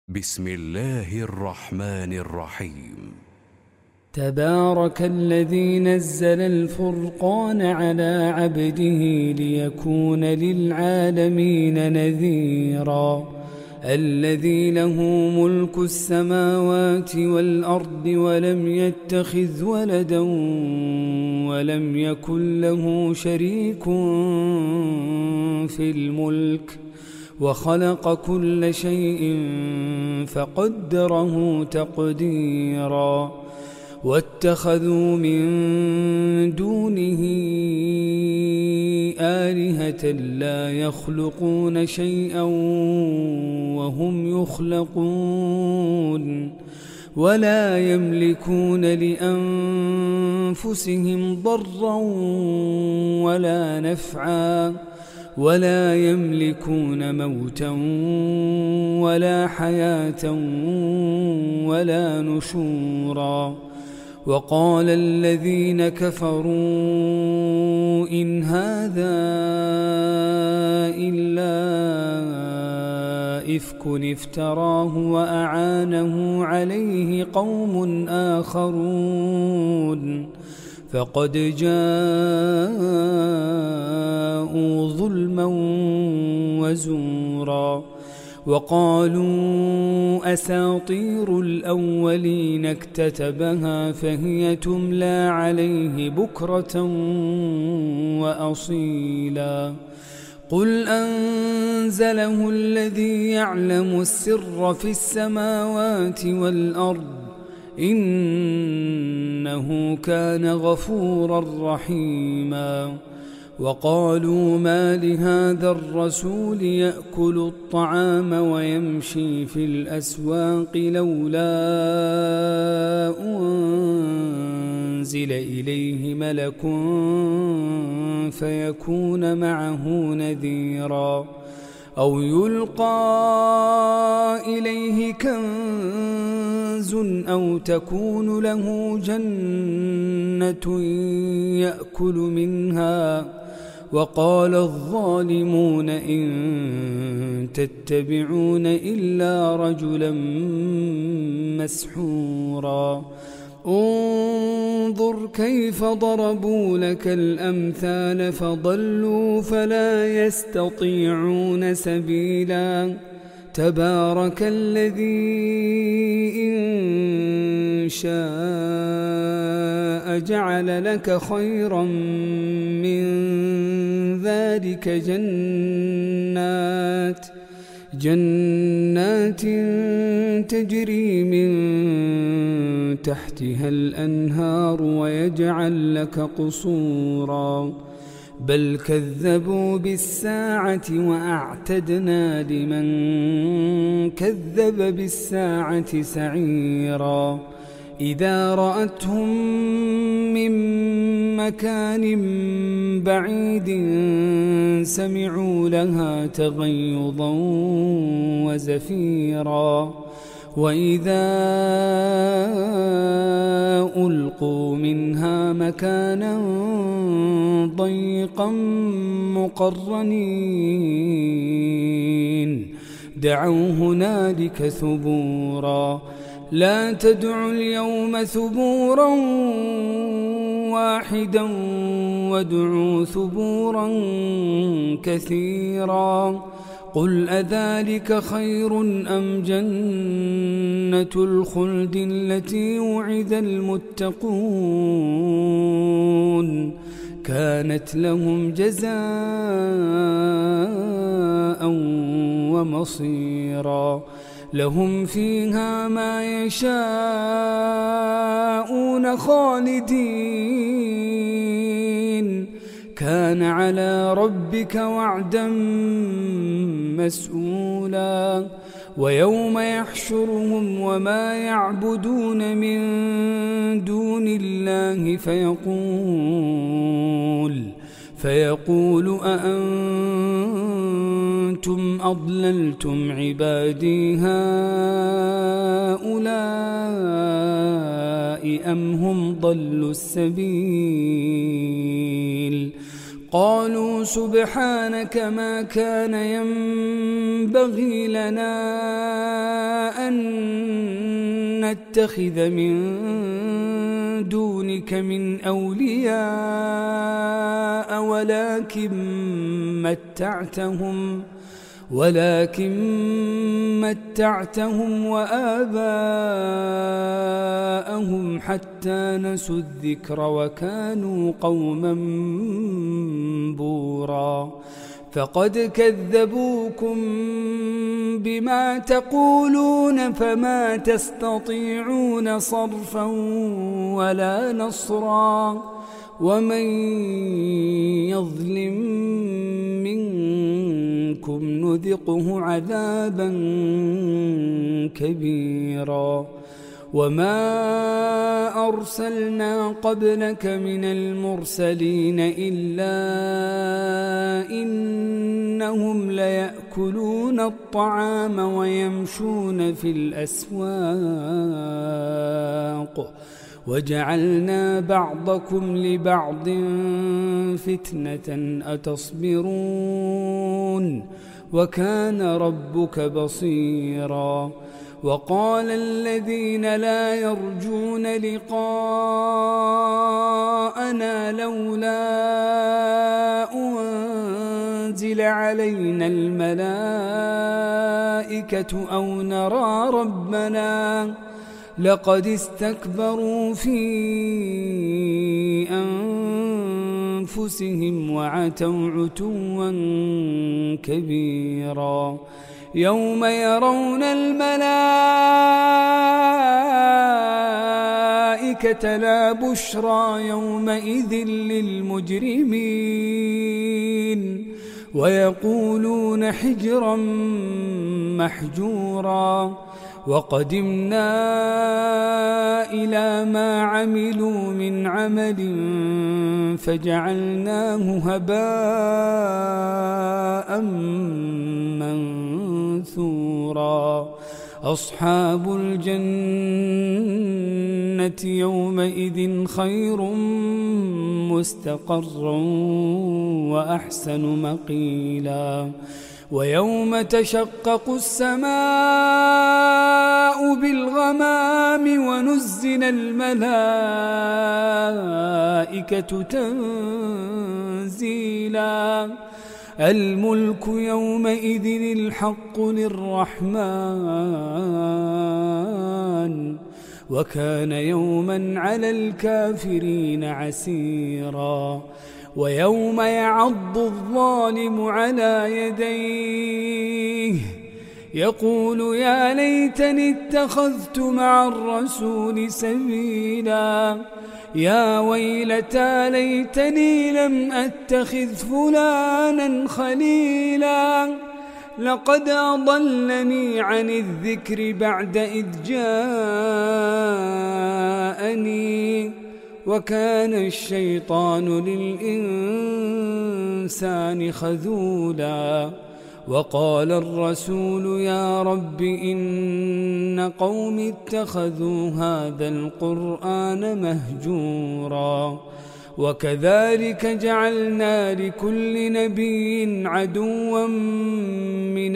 بسم الله الرحمن الرحيم. تبارك الذي نزل الفرقان على عبده ليكون للعالمين نذيرا. الذي له ملك السماوات والأرض ولم يتخذ ولدا ولم يكن له شريك في الملك وخلق كل شيء فقدره تقديرا. واتخذوا من دونه آلهة لا يخلقون شيئا وهم يخلقون ولا يملكون لأنفسهم ضرا ولا نفعا ولا يملكون موتا ولا حياة ولا نشورا. وقال الذين كفروا إن هذا إلا إفك افتراه وأعانه عليه قوم آخرون فقد جاءوا ظلما وزورا. وقالوا أساطير الأولين اكتتبها فهي تملى عليه بكرة وأصيلا. قل أنزله الذي يعلم السر في السماوات والأرض إنه كان غفورا رحيما. وقالوا ما لهذا الرسول يأكل الطعام ويمشي في الأسواق لولا أنزل إليه ملك فيكون معه نذيرا أو يلقى إليه كنز أو تكون له جنة يأكل منها. وقال الظالمون إن تتبعون إلا رجلا مسحورا. انظر كيف ضربوا لك الأمثال فضلوا فلا يستطيعون سبيلا. تبارك الذي إن شاء جعل لك خيرا من ذلك جنات تجري من تحتها الأنهار ويجعل لك قصورا. بل كذبوا بالساعة وأعتدنا لمن كذب بالساعة سعيرا. إذا رأتهم من مكان بعيد سمعوا لها تغيظا وزفيرا. وإذا ألقوا منها مكانا ضيقا مقرنين دعوا هنالك ثبورا. لا تدعوا اليوم ثبورا واحدا وادعوا ثبورا كثيرا. قل أذلك خير أم جنة الخلد التي وعد المتقون كانت لهم جزاء ومصيرا. لهم فيها ما يشاءون خالدين كان على ربك وعدا مسؤولا. ويوم يحشرهم وما يعبدون من دون الله فيقول أأنتم أضللتم عبادي هؤلاء أم هم ضلوا السبيل. قالوا سبحانك ما كان ينبغي لنا أن نتخذ من دونك من أولياء ولكن متعتهم وآباءهم حتى نسوا الذكر وكانوا قوما بورا فقد كذبوكم بما تقولون فما تستطيعون صرفا ولا نصرا ومن يظلم منكم نذقه عذابا كبيرا وما أرسلنا قبلك من المرسلين إلا إنهم ليأكلون الطعام ويمشون في الأسواق وجعلنا بعضكم لبعض فتنة أتصبرون وكان ربك بصيرا وقال الذين لا يرجون لقاءنا لولا أنزل علينا الملائكة أو نرى ربنا لقد استكبروا في أنفسهم وعتوا عتوا كبيرا يوم يرون الملائكة لا بشرى يومئذ للمجرمين ويقولون حجرا محجورا وقدمنا إلى ما عملوا من عمل فجعلناه هباء منثورا أصحاب الجنة يومئذ خير مستقرا وأحسن مقيلا ويوم تشقق السماء بالغمام ونزل الملائكة تنزيلا الملك يومئذ الحق للرحمن وكان يوما على الكافرين عسيرا ويوم يعض الظالم على يديه يقول يا ليتني اتخذت مع الرسول سبيلا يا ويلتى ليتني لم أتخذ فلانا خليلا لقد أضلني عن الذكر بعد إذ جاءني وكان الشيطان للإنسان خذولا وقال الرسول يا رب إن قوم اتخذوا هذا القرآن مهجورا وكذلك جعلنا لكل نبي عدوا من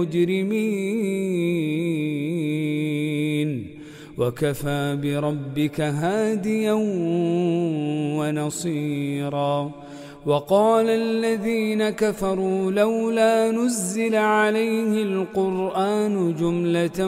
المجرمين وكفى بربك هاديا ونصيرا وقال الذين كفروا لولا نزل عليه القرآن جملة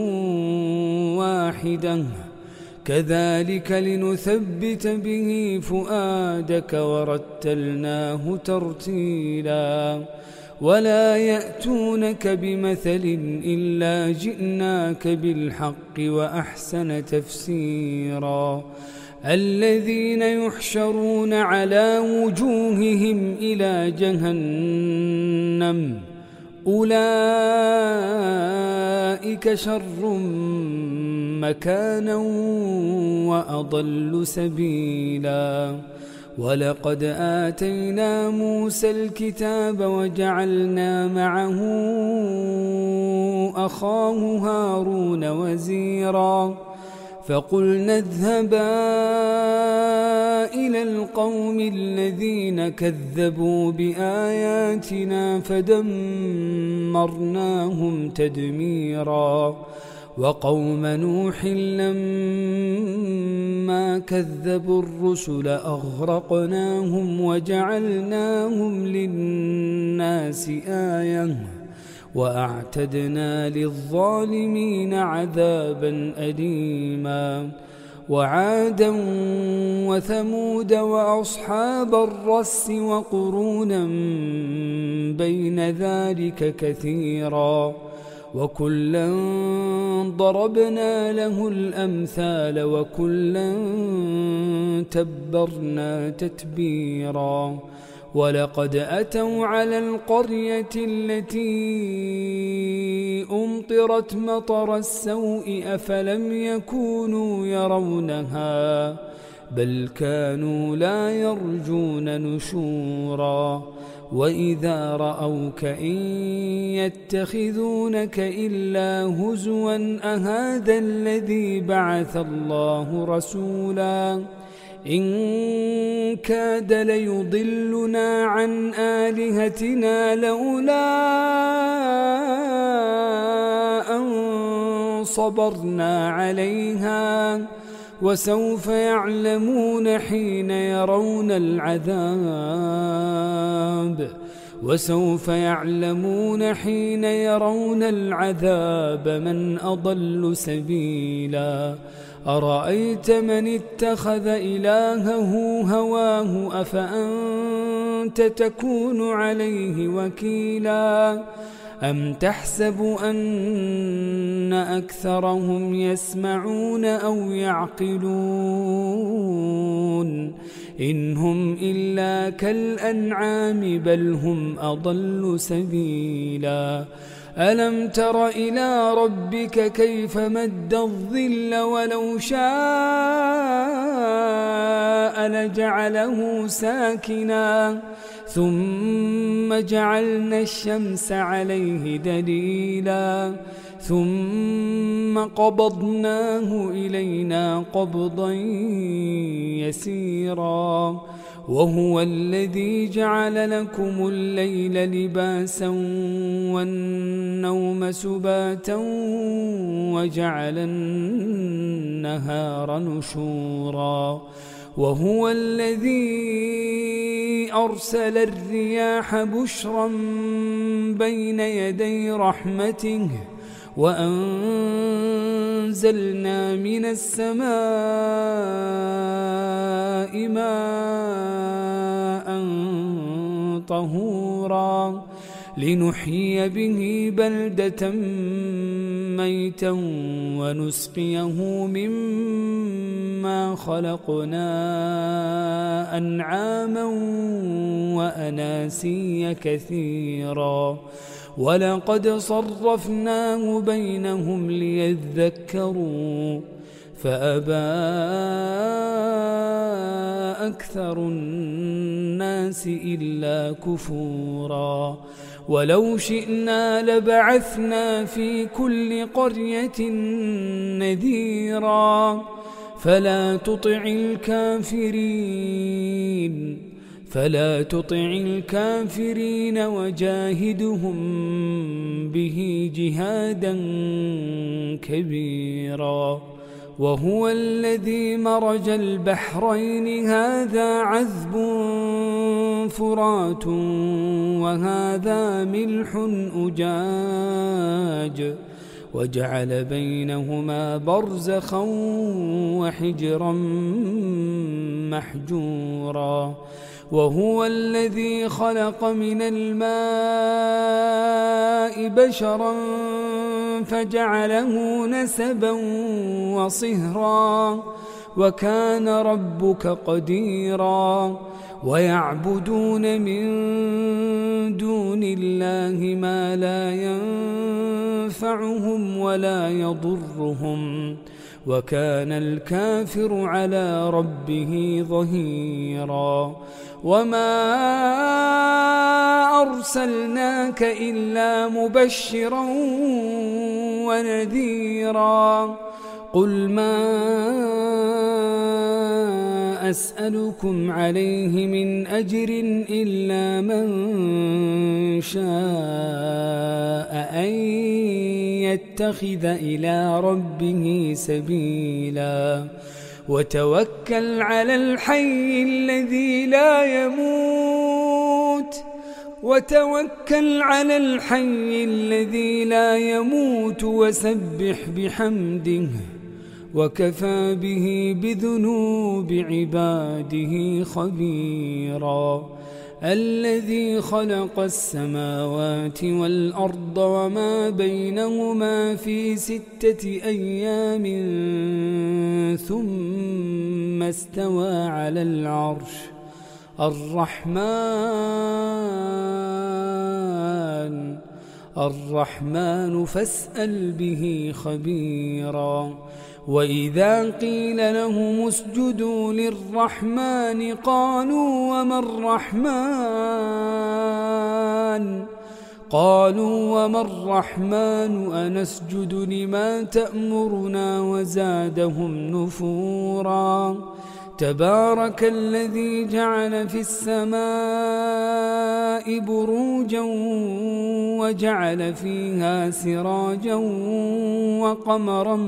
واحدة كذلك لنثبت به فؤادك ورتلناه ترتيلا ولا يأتونك بمثل إلا جئناك بالحق وأحسن تفسيرا الذين يحشرون على وجوههم إلى جهنم أولئك شر مكانا وأضل سبيلا ولقد آتينا موسى الكتاب وجعلنا معه أخاه هارون وزيرا فقلنا اذهبا إلى القوم الذين كذبوا بآياتنا فدمرناهم تدميرا وقوم نوح لما كذبوا الرسل أغرقناهم وجعلناهم للناس آية وأعتدنا للظالمين عذابا أليما وعادا وثمود وأصحاب الرس وقرونا بين ذلك كثيرا وكلا ضربنا له الأمثال وكلا تبرنا تتبيرا ولقد أتوا على القرية التي أمطرت مطر السوء أفلم يكونوا يرونها بل كانوا لا يرجون نشورا وإذا رأوك إن يتخذونك إلا هزوا أهذا الذي بعث الله رسولا إن كاد ليضلنا عن آلهتنا لولا أن صبرنا عليها وسوف يعلمون حين يرون العذاب من أضل سبيلا أرأيت من اتخذ إلهه هواه أفأنت تكون عليه وكيلا أم تحسب أن أكثرهم يسمعون أو يعقلون إن هم إلا كالأنعام بل هم أضل سبيلا ألم تر إلى ربك كيف مد الظل ولو شاء لجعله ساكنا ثم جعلنا الشمس عليه دليلا ثم قبضناه إلينا قبضا يسيرا وهو الذي جعل لكم الليل لباسا والنوم سباتا وجعل النهار نشورا وهو الذي أرسل الرياح بشرا بين يدي رحمته وأنزلنا من السماء ماء طهورا لنحيي به بلدة ميتا ونسقيه مما خلقنا أنعاما وأناسيا كثيرا ولقد صرفناه بينهم ليذكروا فأبى أكثر الناس إلا كفورا ولو شئنا لبعثنا في كل قرية نذيرا فلا تطع الكافرين وجاهدهم به جهادا كبيرا وهو الذي مرج البحرين هذا عذب فرات وهذا ملح أجاج وجعل بينهما برزخا وحجرا محجورا وهو الذي خلق من الماء بشرا فجعله نسبا وصهرا وكان ربك قديرا ويعبدون من دون الله ما لا ينفعهم ولا يضرهم وكان الكافر على ربه ظهيرا وما أرسلناك إلا مبشرا ونذيرا قل ما أسألكم عليه من أجر إلا من شاء أن يتخذ إلى ربه سبيلا وتوكل على الحي الذي لا يموت وسبح بحمده وكفى به بذنوب عباده خبيرا الذي خلق السماوات والأرض وما بينهما في 6 أيام ثم استوى على العرش الرحمن فاسأل به خبيرا وإذا قيل لهم اسجدوا للرحمن قالوا وما الرحمن أنسجد لما تأمرنا وزادهم نفورا تبارك الذي جعل في السماء بروجا وجعل فيها سراجا وقمرا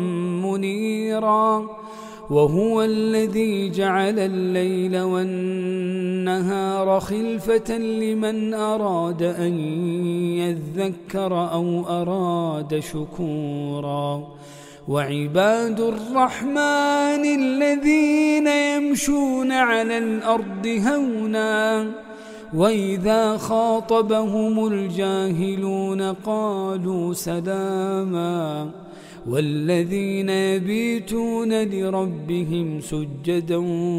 منيرا وهو الذي جعل الليل والنهار خلفة لمن أراد أن يذكر أو أراد شكورا وعباد الرحمن الذين يمشون على الأرض هونا وإذا خاطبهم الجاهلون قالوا سلاما والذين يبيتون لربهم سجدا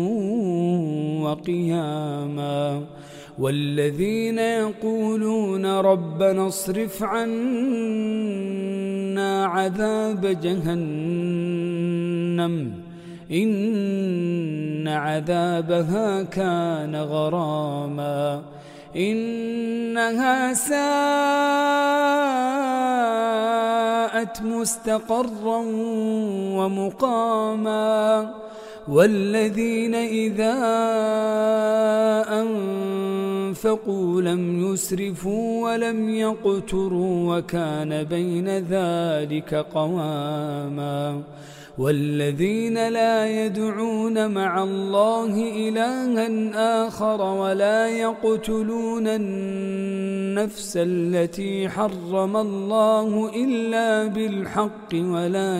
وقياما والذين يقولون ربنا اصرف عنا عذاب جهنم إن عذابها كان غراما إنها ساءت مستقرا ومقاما والذين إذا أنفقوا لم يسرفوا ولم يقتروا وكان بين ذلك قواما والذين لا يدعون مع الله إلها آخر ولا يقتلون النفس التي حرم الله إلا بالحق ولا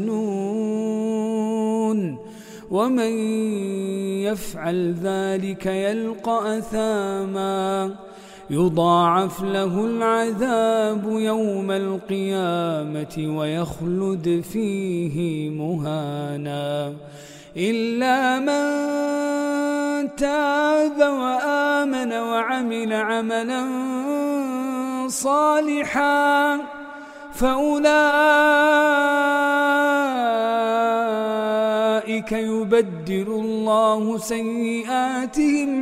يزنون ومن يفعل ذلك يلقى أثاما يضاعف له العذاب يوم القيامة ويخلد فيه مهانا إلا من تاب وآمن وعمل عملا صالحا فأولئك يبدل الله سيئاتهم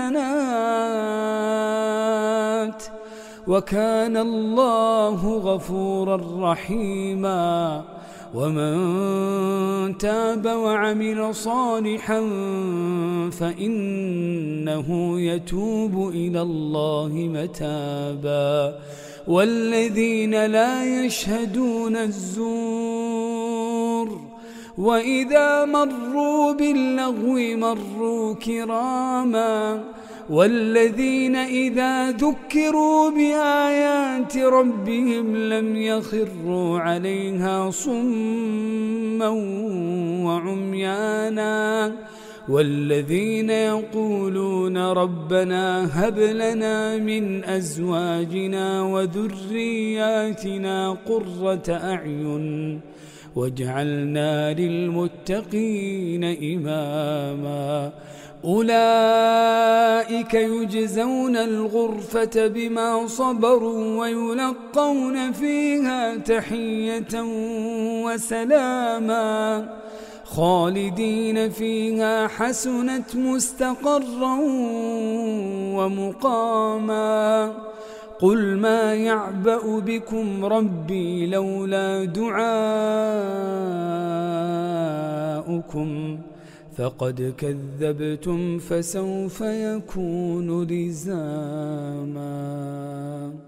حسنات وكان الله غفورا رحيما ومن تاب وعمل صالحا فإنه يتوب إلى الله متابا والذين لا يشهدون الزور وإذا مروا باللغو مروا كراما والذين إذا ذكروا بآيات ربهم لم يخروا عليها صما وعميانا والذين يقولون ربنا هب لنا من أزواجنا وذرياتنا قرة أعين واجعلنا للمتقين إماما أولئك يجزون الغرفة بما صبروا ويلقون فيها تحية وسلاما خالدين فيها حسنت مستقرا ومقاما قل ما يعبأ بكم ربي لولا دعاؤكم فقد كذبتم فسوف يكون لزاما.